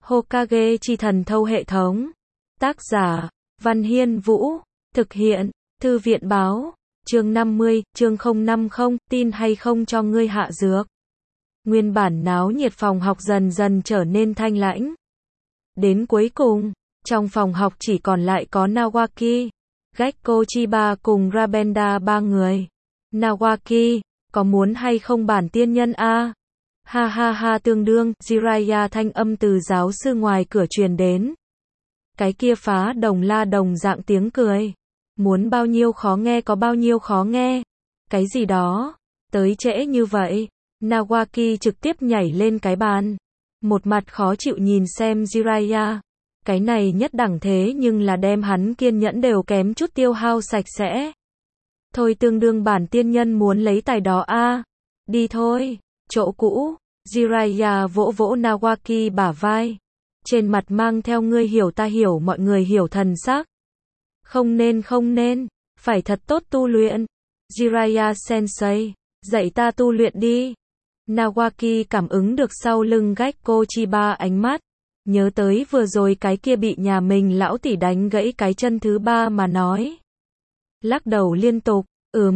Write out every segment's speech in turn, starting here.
Hokage chi thần thâu hệ thống. Tác giả, Văn Hiên Vũ. Thực hiện, Thư viện báo. Chương 50, chương 050, tin hay không cho ngươi hạ dược. Nguyên bản náo nhiệt phòng học dần dần trở nên thanh lãnh. Đến cuối cùng, trong phòng học chỉ còn lại có Nawaki, Gekko Chiba cùng Rabenda ba người. Nawaki, có muốn hay không bản tiên nhân a? Ha ha ha, tương đương, Jiraiya thanh âm từ giáo sư ngoài cửa truyền đến. Cái kia phá đồng la đồng dạng tiếng cười. Muốn bao nhiêu khó nghe có bao nhiêu khó nghe. Cái gì đó, tới trễ như vậy. Nawaki trực tiếp nhảy lên cái bàn. Một mặt khó chịu nhìn xem Jiraiya. Cái này nhất đẳng thế nhưng là đem hắn kiên nhẫn đều kém chút tiêu hao sạch sẽ. Thôi tương đương bản tiên nhân muốn lấy tài đó a. Đi thôi, chỗ cũ. Jiraiya vỗ vỗ Nawaki bả vai. Trên mặt mang theo ngươi hiểu ta hiểu mọi người hiểu thần sắc. Không nên, phải thật tốt tu luyện. Jiraiya sensei, dạy ta tu luyện đi. Nawaki cảm ứng được sau lưng Gekko Chiba ánh mắt. Nhớ tới vừa rồi cái kia bị nhà mình lão tỷ đánh gãy cái chân thứ ba mà nói. Lắc đầu liên tục,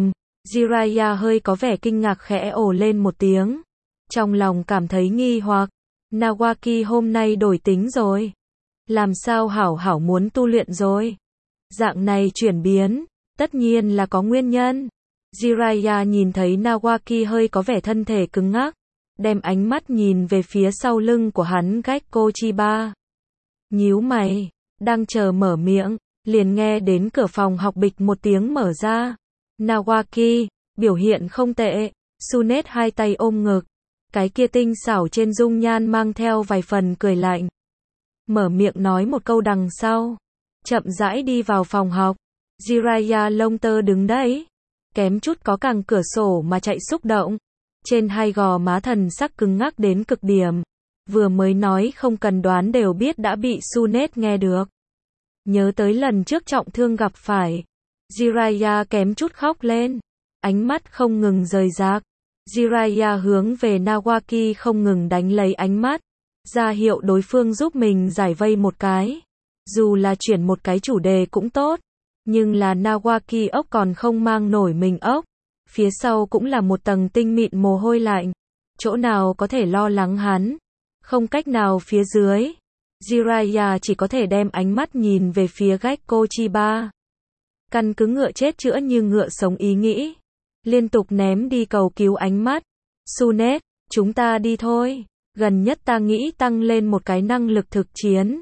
Jiraiya hơi có vẻ kinh ngạc khẽ ồ lên một tiếng. Trong lòng cảm thấy nghi hoặc, Nawaki hôm nay đổi tính rồi. Làm sao hảo hảo muốn tu luyện rồi. Dạng này chuyển biến, tất nhiên là có nguyên nhân. Jiraiya nhìn thấy Nawaki hơi có vẻ thân thể cứng ngắc, đem ánh mắt nhìn về phía sau lưng của hắn Gekko Chiba. Nhíu mày, đang chờ mở miệng, liền nghe đến cửa phòng học bịch một tiếng mở ra. Nawaki, biểu hiện không tệ. Sunet hai tay ôm ngực, cái kia tinh xảo trên dung nhan mang theo vài phần cười lạnh. Mở miệng nói một câu đằng sau, chậm rãi đi vào phòng học. Jiraiya lông tơ đứng đấy, kém chút có càng cửa sổ mà chạy xúc động. Trên hai gò má thần sắc cứng ngắc đến cực điểm. Vừa mới nói không cần đoán đều biết đã bị Sunet nghe được. Nhớ tới lần trước trọng thương gặp phải. Jiraiya kém chút khóc lên. Ánh mắt không ngừng rời rạc. Jiraiya hướng về Nawaki không ngừng đánh lấy ánh mắt. Ra hiệu đối phương giúp mình giải vây một cái. Dù là chuyển một cái chủ đề cũng tốt. Nhưng là Nawaki ốc còn không mang nổi mình ốc. Phía sau cũng là một tầng tinh mịn mồ hôi lạnh. Chỗ nào có thể lo lắng hắn. Không cách nào phía dưới. Jiraiya chỉ có thể đem ánh mắt nhìn về phía Gekko Chiba. Căn cứ ngựa chết chữa như ngựa sống ý nghĩ. Liên tục ném đi cầu cứu ánh mắt. Sunet, chúng ta đi thôi. Gần nhất ta nghĩ tăng lên một cái năng lực thực chiến.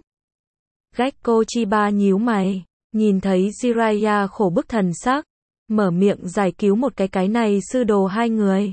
Gekko Chiba nhíu mày. Nhìn thấy Jiraiya khổ bức thần sắc. Mở miệng giải cứu một cái này sư đồ hai người.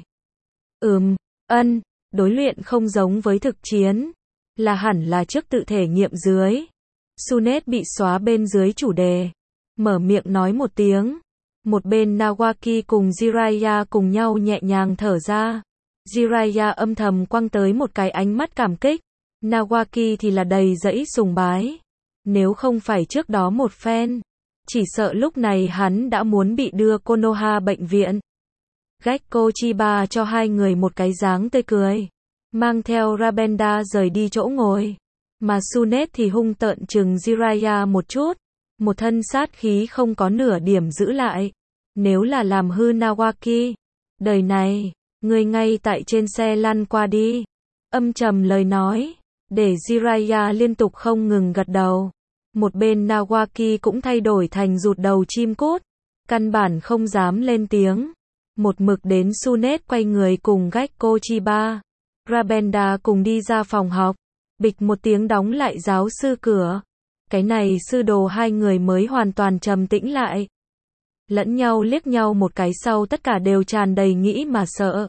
Đối luyện không giống với thực chiến. Là hẳn là trước tự thể nghiệm dưới. Sunet bị xóa bên dưới chủ đề. Mở miệng nói một tiếng. Một bên Nawaki cùng Jiraiya cùng nhau nhẹ nhàng thở ra. Jiraiya âm thầm quăng tới một cái ánh mắt cảm kích. Nawaki thì là đầy dẫy sùng bái. Nếu không phải trước đó một phen, chỉ sợ lúc này hắn đã muốn bị đưa Konoha bệnh viện. Gekko Chiba cho hai người một cái dáng tươi cười. Mang theo Rabenda rời đi chỗ ngồi. Mà Sunet thì hung tợn chừng Jiraiya một chút. Một thân sát khí không có nửa điểm giữ lại. Nếu là làm hư Nawaki, đời này, người ngay tại trên xe lăn qua đi. Âm trầm lời nói, để Jiraiya liên tục không ngừng gật đầu. Một bên Nawaki cũng thay đổi thành rụt đầu chim cút. Căn bản không dám lên tiếng. Một mực đến Sunet quay người cùng Gekko Chiba. Rabenda cùng đi ra phòng học. Bịch một tiếng đóng lại giáo sư cửa. Cái này sư đồ hai người mới hoàn toàn trầm tĩnh lại. Lẫn nhau liếc nhau một cái sau tất cả đều tràn đầy nghĩ mà sợ.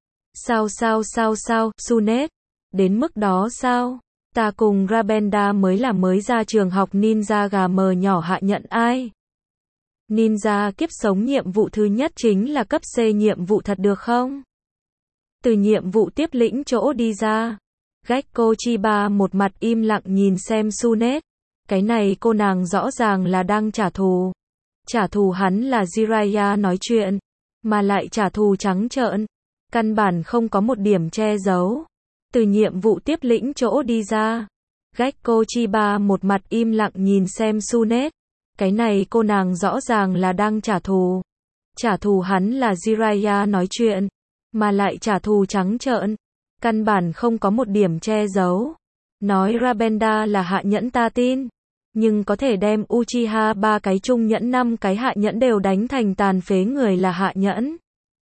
Sao, Sunet? Đến mức đó sao? Ta cùng Rabenda mới ra trường học ninja gà mờ nhỏ hạ nhận ai? Ninja kiếp sống nhiệm vụ thứ nhất chính là cấp C nhiệm vụ thật được không? Từ nhiệm vụ tiếp lĩnh chỗ đi ra. Gekko Chiba một mặt im lặng nhìn xem Sunet. Cái này cô nàng rõ ràng là đang trả thù. Trả thù hắn là Jiraiya nói chuyện. Mà lại trả thù trắng trợn. Căn bản không có một điểm che giấu. Từ nhiệm vụ tiếp lĩnh chỗ đi ra. Gecko Chiba một mặt im lặng nhìn xem Sunet. Cái này cô nàng rõ ràng là đang trả thù. Trả thù hắn là Jiraiya nói chuyện, mà lại trả thù trắng trợn. Căn bản không có một điểm che giấu. Nói Rabenda là hạ nhẫn ta tin. Nhưng có thể đem Uchiha 3 cái trung nhẫn 5 cái hạ nhẫn đều đánh thành tàn phế người là hạ nhẫn.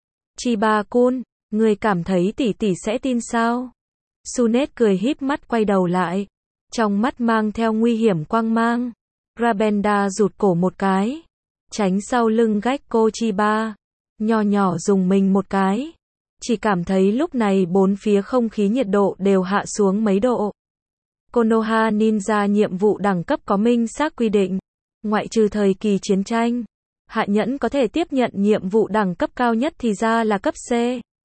Chiba-kun, người cảm thấy tỷ tỷ sẽ tin sao? Sunet cười híp mắt quay đầu lại. Trong mắt mang theo nguy hiểm quang mang. Rabenda rụt cổ một cái. Tránh sau lưng Gecko Chiba. Nho nhỏ dùng mình một cái. Chỉ cảm thấy lúc này bốn phía không khí nhiệt độ đều hạ xuống mấy độ. Konoha Ninja nhiệm vụ đẳng cấp có minh xác quy định. Ngoại trừ thời kỳ chiến tranh, hạ nhẫn có thể tiếp nhận nhiệm vụ đẳng cấp cao nhất thì ra là cấp C.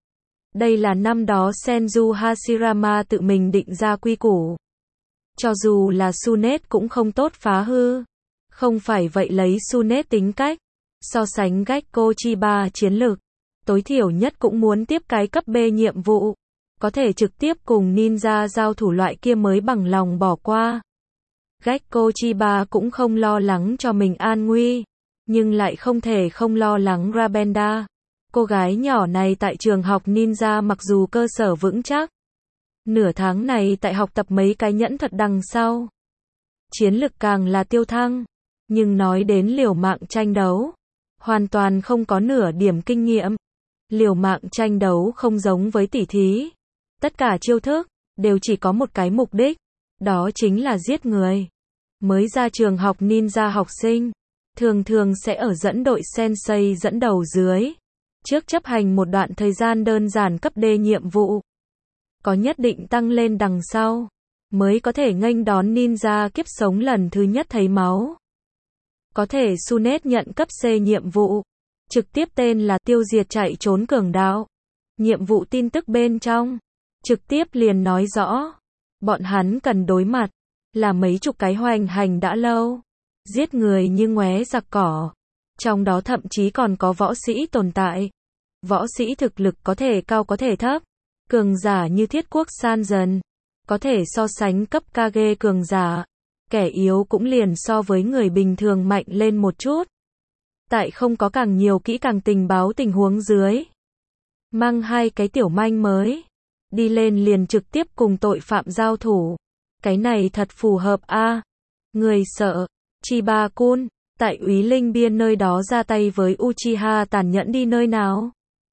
Đây là năm đó Senju Hashirama tự mình định ra quy củ. Cho dù là Sunet cũng không tốt phá hư. Không phải vậy lấy Sunet tính cách, so sánh Gecko Chiba chiến lược, tối thiểu nhất cũng muốn tiếp cái cấp B nhiệm vụ. Có thể trực tiếp cùng ninja giao thủ loại kia mới bằng lòng bỏ qua. Gecko Chiba cũng không lo lắng cho mình an nguy, nhưng lại không thể không lo lắng Rabenda. Cô gái nhỏ này tại trường học ninja mặc dù cơ sở vững chắc, nửa tháng này tại học tập mấy cái nhẫn thuật đằng sau, chiến lực càng là tiêu thăng, nhưng nói đến liều mạng tranh đấu, hoàn toàn không có nửa điểm kinh nghiệm. Liều mạng tranh đấu không giống với tỉ thí. Tất cả chiêu thức đều chỉ có một cái mục đích, đó chính là giết người. Mới ra trường học ninja học sinh, thường thường sẽ ở dẫn đội sensei dẫn đầu dưới, trước chấp hành một đoạn thời gian đơn giản cấp D nhiệm vụ. Có nhất định tăng lên đằng sau, mới có thể nghênh đón ninja kiếp sống lần thứ nhất thấy máu. Có thể Sunet nhận cấp C nhiệm vụ, trực tiếp tên là tiêu diệt chạy trốn cường đạo. Nhiệm vụ tin tức bên trong trực tiếp liền nói rõ, bọn hắn cần đối mặt là mấy chục cái hoành hành đã lâu, giết người như ngoé giặc cỏ. Trong đó thậm chí còn có võ sĩ tồn tại. Võ sĩ thực lực có thể cao có thể thấp, cường giả như Thiết Quốc San Dần, có thể so sánh cấp Kage cường giả, kẻ yếu cũng liền so với người bình thường mạnh lên một chút. Tại không có càng nhiều kỹ càng tình báo tình huống dưới, mang hai cái tiểu manh mới đi lên liền trực tiếp cùng tội phạm giao thủ. Cái này thật phù hợp a. Người sợ Chiba-kun tại Úy Linh Biên nơi đó ra tay với Uchiha tàn nhẫn đi nơi nào?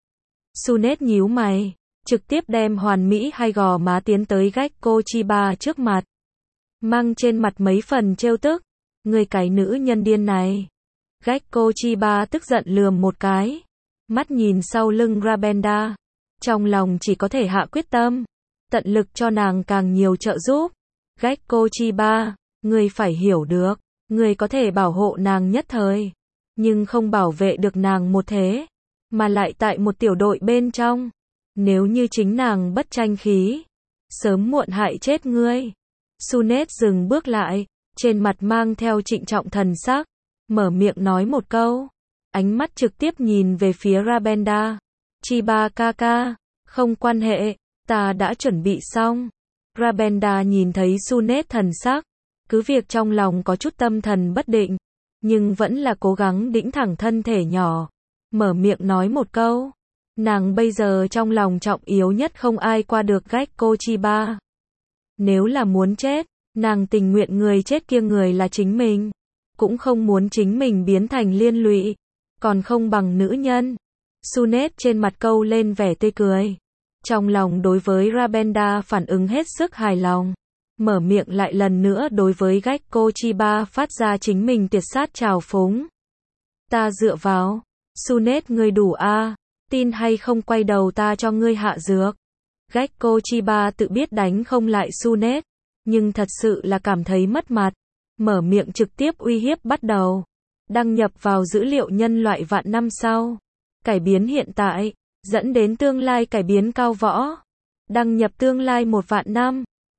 Sunet nhíu mày, trực tiếp đem hoàn mỹ hai gò má tiến tới Gecko Chiba trước mặt, mang trên mặt mấy phần trêu tức. Người cái nữ nhân điên này. Gecko Chiba tức giận lườm một cái, mắt nhìn sau lưng Rabenda, trong lòng chỉ có thể hạ quyết tâm, tận lực cho nàng càng nhiều trợ giúp. Gecko Chiba, người phải hiểu được, người có thể bảo hộ nàng nhất thời, nhưng không bảo vệ được nàng một thế, mà lại tại một tiểu đội bên trong. Nếu như chính nàng bất tranh khí, sớm muộn hại chết ngươi. Sunet dừng bước lại, trên mặt mang theo trịnh trọng thần sắc, mở miệng nói một câu, ánh mắt trực tiếp nhìn về phía Rabenda. Chiba kaka, không quan hệ, ta đã chuẩn bị xong. Rabenda nhìn thấy Sunet thần sắc, cứ việc trong lòng có chút tâm thần bất định, nhưng vẫn là cố gắng đĩnh thẳng thân thể nhỏ, mở miệng nói một câu. Nàng bây giờ trong lòng trọng yếu nhất không ai qua được Gecko Chiba. Nếu là muốn chết, nàng tình nguyện người chết kia người là chính mình, cũng không muốn chính mình biến thành liên lụy, còn không bằng nữ nhân. Sunet trên mặt câu lên vẻ tươi cười, trong lòng đối với Rabenda phản ứng hết sức hài lòng, mở miệng lại lần nữa đối với Gecko Chiba phát ra chính mình tuyệt sát trào phúng. Ta dựa vào, Sunet ngươi đủ a, tin hay không quay đầu ta cho ngươi hạ dược. Gecko Chiba tự biết đánh không lại Sunet, nhưng thật sự là cảm thấy mất mặt, mở miệng trực tiếp uy hiếp bắt đầu. Đăng nhập vào dữ liệu nhân loại vạn năm sau, cải biến hiện tại, dẫn đến tương lai cải biến cao võ. Đăng nhập tương lai 1 vạn năm.